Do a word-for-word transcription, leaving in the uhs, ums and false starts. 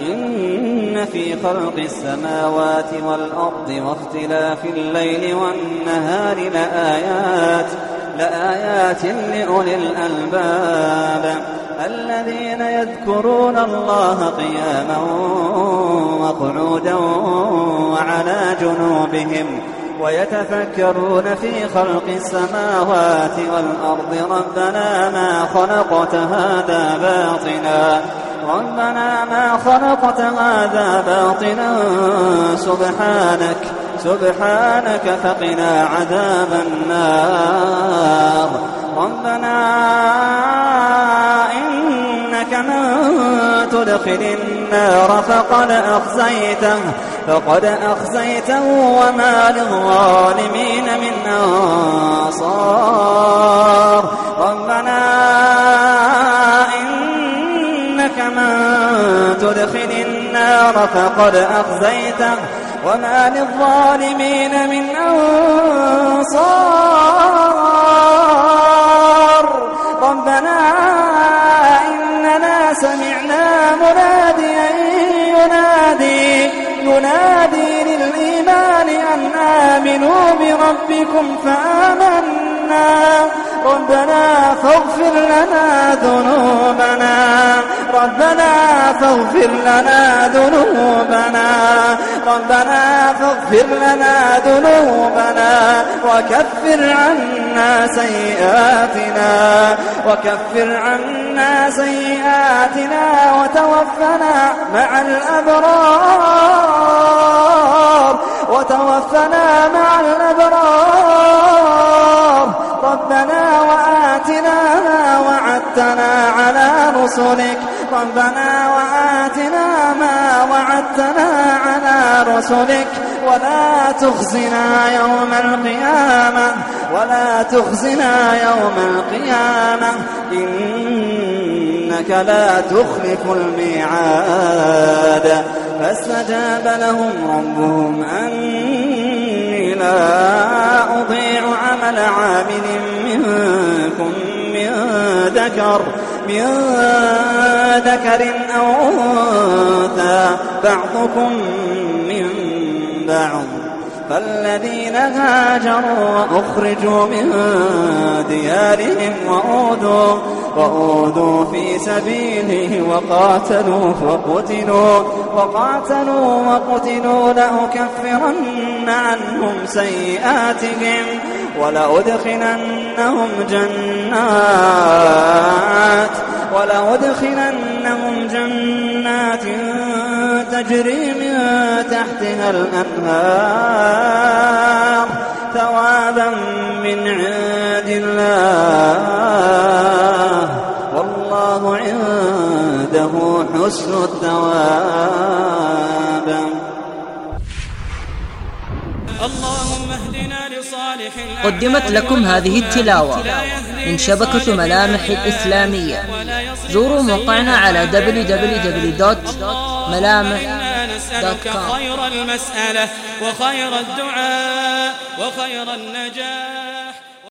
إن في خلق السماوات والأرض واختلاف الليل والنهار لآيات لآيات لأولي الألباب الذين يذكرون الله قياما وقعودا وعلى جنوبهم ويتفكرون في خلق السماوات والأرض ربنا ما خلقت هذا باطلا ربنا ما خلقت هذا باطلا سبحانك سبحانك فقنا عذاب النار ربنا إنك من تدخل النار فقد أخزيته فقد أخزيته وما للظالمين من أنصار ربنا إنك من تدخل النار فقد أخزيته وما للظالمين من أنصار ربنا إننا سمعنا مناديا ينادي ينادي للإيمان أن آمنوا بربكم فآمنا ربنا فاغفر لنا ذنوبنا ربنا فاغفر لنا ذنوبنا ربنا فاغفر لنا ذنوبنا وكفر عنا سيئاتنا وكفر عنا سيئاتنا وتوفنا مع الأبرار وتوفنا مع الأبرار ربنا وآتنا ما وعدتنا على رسلك ربنا وآتنا ما وعدتنا على رسلك ولا تخزنا يوم القيامة ولا تخزنا يوم القيامة إنك لا تخلف الميعاد فاستجاب لهم ربهم أني لا أضيع عمل عامل منكم من ذكر من ذكر أو أنثى بعضكم من بعض فالذين هاجروا وأخرجوا من ديارهم وأوذوا وأوذوا في سبيله وقاتلوا وقتلوا وقاتلوا وقتلوا لأكفرن عنهم سيئاتهم ولأدخلنهم جنات ولأدخلنهم جنات تجري من تحتها الأنهار ثوابا من عند الله والله عنده حسن الثواب. اللهم اهدنا لصالح قدمت لكم هذه التلاوة من شبكة ملامح الإسلامية. زوروا موقعنا على دبليو دبليو دبليو دوت ملامح دوت كوم. خير المسألة وخير الدعاء وخير النجاة.